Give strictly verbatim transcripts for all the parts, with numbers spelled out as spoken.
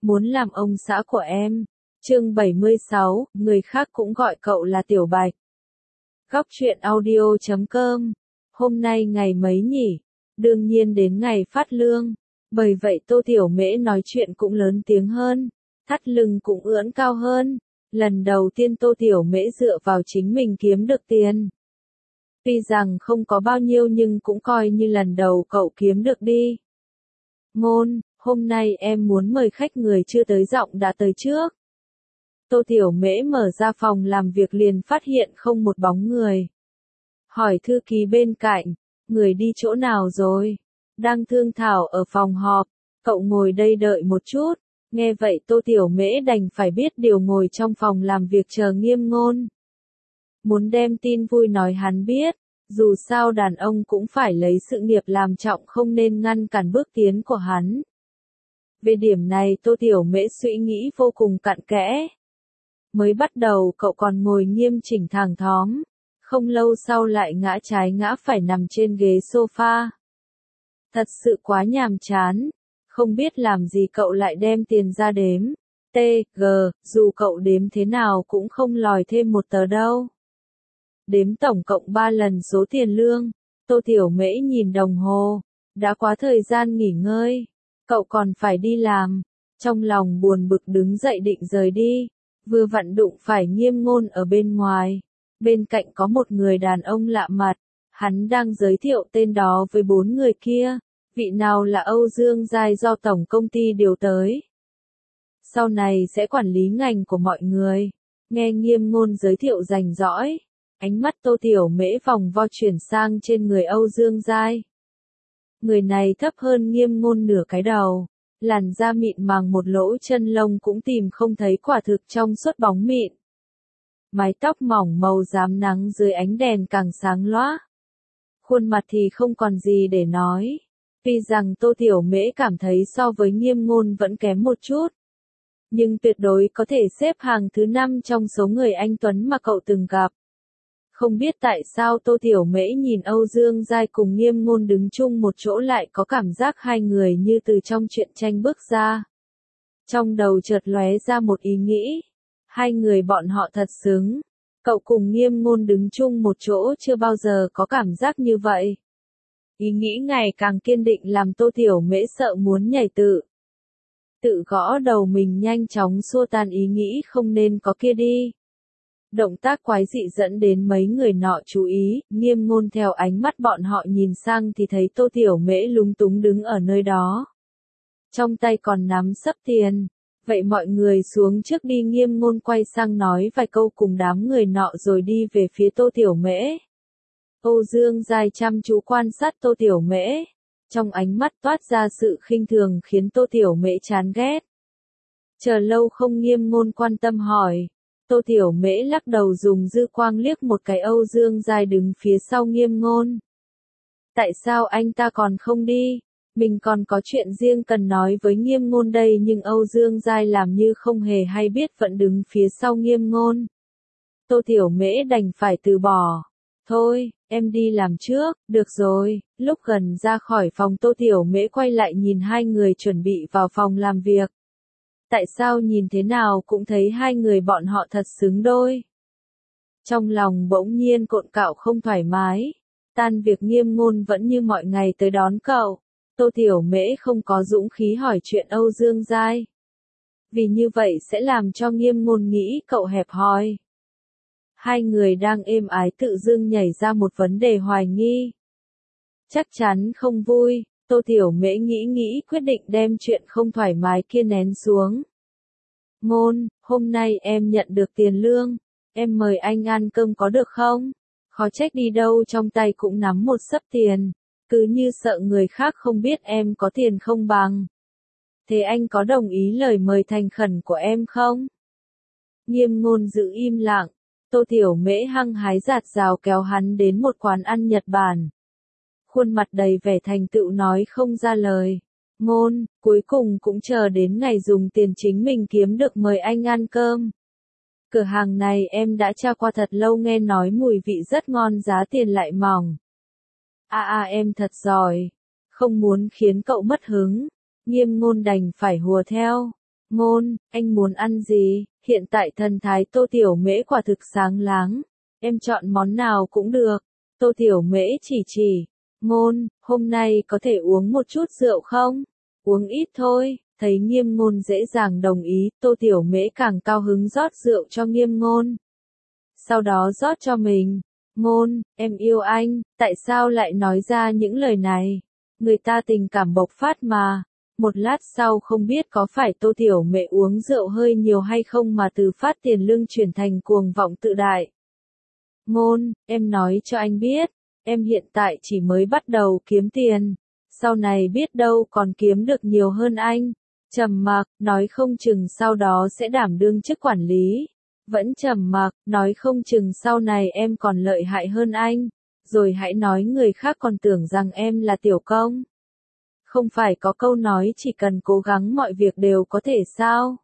muốn làm ông xã của em. Chương bảy mươi sáu, người khác cũng gọi cậu là Tiểu Bạch. Góc truyện audio chấm com. Hôm nay ngày mấy nhỉ? Đương nhiên đến ngày phát lương. Bởi vậy Tô Tiểu Mễ nói chuyện cũng lớn tiếng hơn, thắt lưng cũng ưỡn cao hơn. Lần đầu tiên Tô Tiểu Mễ dựa vào chính mình kiếm được tiền. Tuy rằng không có bao nhiêu nhưng cũng coi như lần đầu cậu kiếm được đi. Ngôn, hôm nay em muốn mời khách, người chưa tới giọng đã tới trước. Tô Tiểu Mễ mở ra phòng làm việc liền phát hiện không một bóng người. Hỏi thư ký bên cạnh, người đi chỗ nào rồi? Đang thương thảo ở phòng họp, cậu ngồi đây đợi một chút. Nghe vậy Tô Tiểu Mễ đành phải biết điều ngồi trong phòng làm việc chờ Nghiêm Ngôn. Muốn đem tin vui nói hắn biết, dù sao đàn ông cũng phải lấy sự nghiệp làm trọng, không nên ngăn cản bước tiến của hắn. Về điểm này Tô Tiểu Mễ suy nghĩ vô cùng cặn kẽ. Mới bắt đầu cậu còn ngồi nghiêm chỉnh thẳng thóm, không lâu sau lại ngã trái ngã phải nằm trên ghế sofa. Thật sự quá nhàm chán, không biết làm gì cậu lại đem tiền ra đếm. T, G, dù cậu đếm thế nào cũng không lòi thêm một tờ đâu. Đếm tổng cộng ba lần số tiền lương, Tô Tiểu Mễ nhìn đồng hồ, đã quá thời gian nghỉ ngơi, cậu còn phải đi làm. Trong lòng buồn bực đứng dậy định rời đi, vừa vặn đụng phải Nghiêm Ngôn ở bên ngoài. Bên cạnh có một người đàn ông lạ mặt, hắn đang giới thiệu tên đó với bốn người kia. Vị nào là Âu Dương Giai do tổng công ty điều tới. Sau này sẽ quản lý ngành của mọi người. Nghe Nghiêm Ngôn giới thiệu rành rõi, ánh mắt Tô Tiểu Mễ vòng vo chuyển sang trên người Âu Dương Giai. Người này thấp hơn Nghiêm Ngôn nửa cái đầu, làn da mịn màng một lỗ chân lông cũng tìm không thấy, quả thực trong suốt bóng mịn. Mái tóc mỏng màu rám nắng dưới ánh đèn càng sáng loá. Khuôn mặt thì không còn gì để nói. Tuy rằng Tô Tiểu Mễ cảm thấy so với Nghiêm Ngôn vẫn kém một chút, nhưng tuyệt đối có thể xếp hàng thứ năm trong số người anh tuấn mà cậu từng gặp. Không biết tại sao Tô Tiểu Mễ nhìn Âu Dương Giai cùng Nghiêm Ngôn đứng chung một chỗ lại có cảm giác hai người như từ trong truyện tranh bước ra. Trong đầu chợt lóe ra một ý nghĩ, hai người bọn họ thật xứng. Cậu cùng Nghiêm Ngôn đứng chung một chỗ chưa bao giờ có cảm giác như vậy. Ý nghĩ ngày càng kiên định làm Tô Tiểu Mễ sợ muốn nhảy tự. Tự gõ đầu mình nhanh chóng xua tan ý nghĩ không nên có kia đi. Động tác quái dị dẫn đến mấy người nọ chú ý, Nghiêm Ngôn theo ánh mắt bọn họ nhìn sang thì thấy Tô Tiểu Mễ lúng túng đứng ở nơi đó. Trong tay còn nắm xấp tiền. Vậy mọi người xuống trước đi. Nghiêm Ngôn quay sang nói vài câu cùng đám người nọ rồi đi về phía Tô Tiểu Mễ. Âu Dương Giai chăm chú quan sát Tô Tiểu Mễ, trong ánh mắt toát ra sự khinh thường khiến Tô Tiểu Mễ chán ghét. Chờ lâu không Nghiêm Ngôn quan tâm hỏi, Tô Tiểu Mễ lắc đầu dùng dư quang liếc một cái Âu Dương Giai đứng phía sau Nghiêm Ngôn. Tại sao anh ta còn không đi? Mình còn có chuyện riêng cần nói với Nghiêm Ngôn đây, nhưng Âu Dương Giai làm như không hề hay biết vẫn đứng phía sau Nghiêm Ngôn. Tô Tiểu Mễ đành phải từ bỏ. Thôi, em đi làm trước, được rồi. Lúc gần ra khỏi phòng Tô Tiểu Mễ quay lại nhìn hai người chuẩn bị vào phòng làm việc. Tại sao nhìn thế nào cũng thấy hai người bọn họ thật xứng đôi. Trong lòng bỗng nhiên cộn cạo không thoải mái. Tan việc Nghiêm Ngôn vẫn như mọi ngày tới đón cậu. Tô Tiểu Mễ không có dũng khí hỏi chuyện Âu Dương Giai. Vì như vậy sẽ làm cho Nghiêm Ngôn nghĩ cậu hẹp hòi. Hai người đang êm ái tự dưng nhảy ra một vấn đề hoài nghi. Chắc chắn không vui, Tô Tiểu Mễ nghĩ nghĩ quyết định đem chuyện không thoải mái kia nén xuống. Ngôn, hôm nay em nhận được tiền lương, em mời anh ăn cơm có được không? Khó trách đi đâu trong tay cũng nắm một xấp tiền, cứ như sợ người khác không biết em có tiền không bằng. Thế anh có đồng ý lời mời thành khẩn của em không? Nghiêm Ngôn giữ im lặng. Tô Tiểu Mễ hăng hái giạt rào kéo hắn đến một quán ăn Nhật Bản. Khuôn mặt đầy vẻ thành tựu nói không ra lời. Ngôn, cuối cùng cũng chờ đến ngày dùng tiền chính mình kiếm được mời anh ăn cơm. Cửa hàng này em đã tra qua thật lâu, nghe nói mùi vị rất ngon, giá tiền lại mỏng. À à em thật giỏi. Không muốn khiến cậu mất hứng. Nghiêm Ngôn đành phải hùa theo. Ngôn, anh muốn ăn gì? Hiện tại thần thái Tô Tiểu Mễ quả thực sáng láng. Em chọn món nào cũng được. Tô Tiểu Mễ chỉ chỉ. Ngôn, hôm nay có thể uống một chút rượu không? Uống ít thôi. Thấy Nghiêm Ngôn dễ dàng đồng ý, Tô Tiểu Mễ càng cao hứng rót rượu cho Nghiêm Ngôn. Sau đó rót cho mình. Ngôn, em yêu anh, tại sao lại nói ra những lời này? Người ta tình cảm bộc phát mà. Một lát sau không biết có phải Tô Tiểu Mễ uống rượu hơi nhiều hay không mà từ phát tiền lương chuyển thành cuồng vọng tự đại. Ngôn, em nói cho anh biết, em hiện tại chỉ mới bắt đầu kiếm tiền. Sau này biết đâu còn kiếm được nhiều hơn anh. Trầm mặc, nói không chừng sau đó sẽ đảm đương chức quản lý. Vẫn trầm mặc, nói không chừng sau này em còn lợi hại hơn anh. Rồi hãy nói người khác còn tưởng rằng em là tiểu công. Không phải có câu nói chỉ cần cố gắng mọi việc đều có thể sao?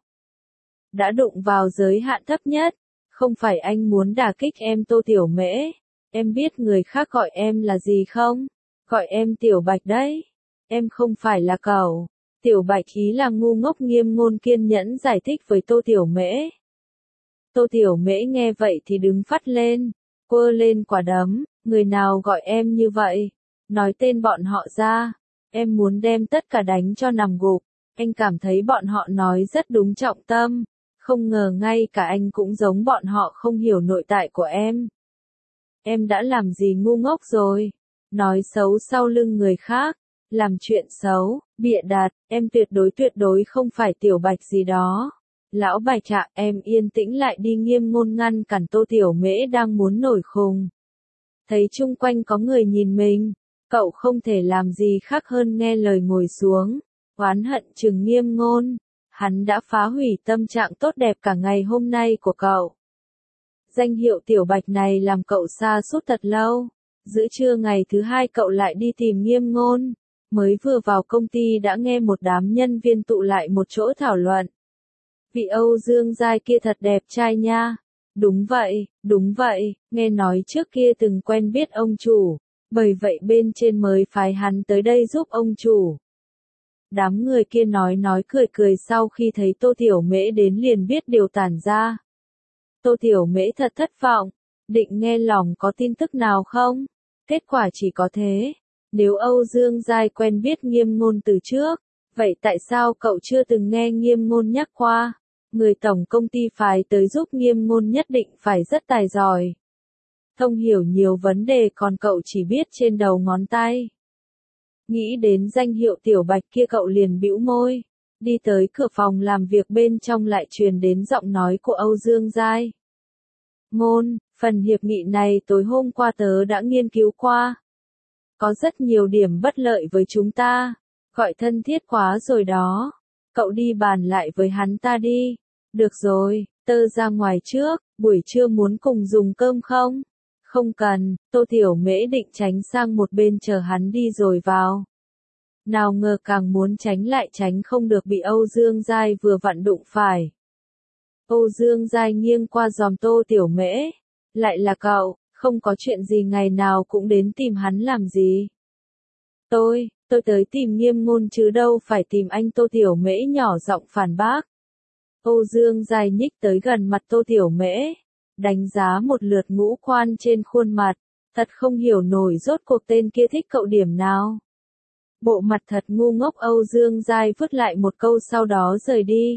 Đã đụng vào giới hạn thấp nhất. Không phải anh muốn đả kích em Tô Tiểu Mễ. Em biết người khác gọi em là gì không? Gọi em Tiểu Bạch đấy. Em không phải là cẩu. Tiểu Bạch ý là ngu ngốc. Nghiêm Ngôn kiên nhẫn giải thích với Tô Tiểu Mễ. Tô Tiểu Mễ nghe vậy thì đứng phắt lên, quơ lên quả đấm, người nào gọi em như vậy? Nói tên bọn họ ra, em muốn đem tất cả đánh cho nằm gục. Anh cảm thấy bọn họ nói rất đúng trọng tâm, không ngờ ngay cả anh cũng giống bọn họ không hiểu nội tại của em. Em đã làm gì ngu ngốc rồi? Nói xấu sau lưng người khác, làm chuyện xấu, bịa đặt, em tuyệt đối tuyệt đối không phải Tiểu Bạch gì đó. Lão Bạch ạ, em yên tĩnh lại đi. Nghiêm Ngôn ngăn cản Tô Tiểu Mễ đang muốn nổi khùng. Thấy chung quanh có người nhìn mình, cậu không thể làm gì khác hơn nghe lời ngồi xuống, oán hận chừng Nghiêm Ngôn. Hắn đã phá hủy tâm trạng tốt đẹp cả ngày hôm nay của cậu. Danh hiệu Tiểu Bạch này làm cậu sa sút thật lâu. Giữa trưa ngày thứ hai cậu lại đi tìm Nghiêm Ngôn. Mới vừa vào công ty đã nghe một đám nhân viên tụ lại một chỗ thảo luận. Vị Âu Dương Giai kia thật đẹp trai nha. Đúng vậy, đúng vậy, nghe nói trước kia từng quen biết ông chủ, bởi vậy bên trên mới phái hắn tới đây giúp ông chủ. Đám người kia nói nói cười cười sau khi thấy Tô Tiểu Mễ đến liền biết điều tản ra. Tô Tiểu Mễ thật thất vọng, định nghe lòng có tin tức nào không? Kết quả chỉ có thế. Nếu Âu Dương Giai quen biết Nghiêm Ngôn từ trước, vậy tại sao cậu chưa từng nghe Nghiêm Ngôn nhắc qua? Người tổng công ty phái tới giúp Nghiêm Ngôn nhất định phải rất tài giỏi. Thông hiểu nhiều vấn đề còn cậu chỉ biết trên đầu ngón tay. Nghĩ đến danh hiệu Tiểu Bạch kia cậu liền bĩu môi. Đi tới cửa phòng làm việc bên trong lại truyền đến giọng nói của Âu Dương Giai. Ngôn, phần hiệp nghị này tối hôm qua tớ đã nghiên cứu qua. Có rất nhiều điểm bất lợi với chúng ta. Gọi thân thiết quá rồi đó. Cậu đi bàn lại với hắn ta đi. Được rồi, tớ ra ngoài trước, buổi trưa muốn cùng dùng cơm không? Không cần, Tô Tiểu Mễ định tránh sang một bên chờ hắn đi rồi vào. Nào ngờ càng muốn tránh lại tránh không được bị Âu Dương Giai vừa vặn đụng phải. Âu Dương Giai nghiêng qua giòm Tô Tiểu Mễ. Lại là cậu, không có chuyện gì ngày nào cũng đến tìm hắn làm gì. Tôi, tôi tới tìm Nghiêm Ngôn chứ đâu phải tìm anh. Tô Tiểu Mễ nhỏ giọng phản bác. Âu Dương Giai nhích tới gần mặt Tô Tiểu Mễ, đánh giá một lượt ngũ quan trên khuôn mặt, thật không hiểu nổi rốt cuộc tên kia thích cậu điểm nào. Bộ mặt thật ngu ngốc. Âu Dương Giai vứt lại một câu sau đó rời đi.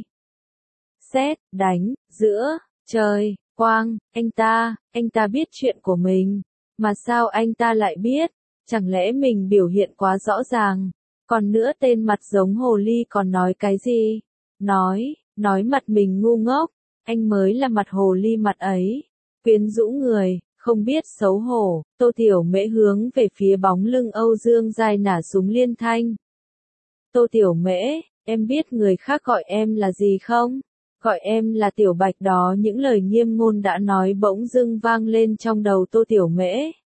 Sét, đánh, giữa, trời, quang, anh ta, anh ta biết chuyện của mình, mà sao anh ta lại biết, chẳng lẽ mình biểu hiện quá rõ ràng, còn nữa tên mặt giống hồ ly còn nói cái gì, nói, nói mặt mình ngu ngốc, anh mới là mặt hồ ly mặt ấy, quyến rũ người, không biết xấu hổ. Tô Tiểu Mễ hướng về phía bóng lưng Âu Dương Giai nả súng liên thanh. Tô Tiểu Mễ, em biết người khác gọi em là gì không? Gọi em là Tiểu Bạch đó. Những lời Nghiêm Ngôn đã nói bỗng dưng vang lên trong đầu Tô Tiểu Mễ.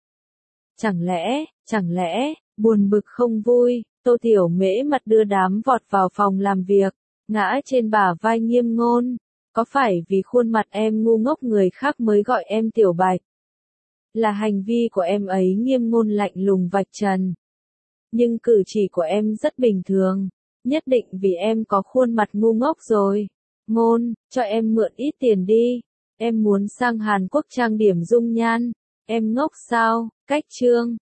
Chẳng lẽ, chẳng lẽ, buồn bực không vui, Tô Tiểu Mễ mặt đưa đám vọt vào phòng làm việc, ngã trên bả vai Nghiêm Ngôn. Có phải vì khuôn mặt em ngu ngốc người khác mới gọi em Tiểu Bạch? Là hành vi của em ấy. Nghiêm Ngôn lạnh lùng vạch trần. Nhưng cử chỉ của em rất bình thường. Nhất định vì em có khuôn mặt ngu ngốc rồi. Ngôn, cho em mượn ít tiền đi. Em muốn sang Hàn Quốc trang điểm dung nhan. Em ngốc sao? Cách chương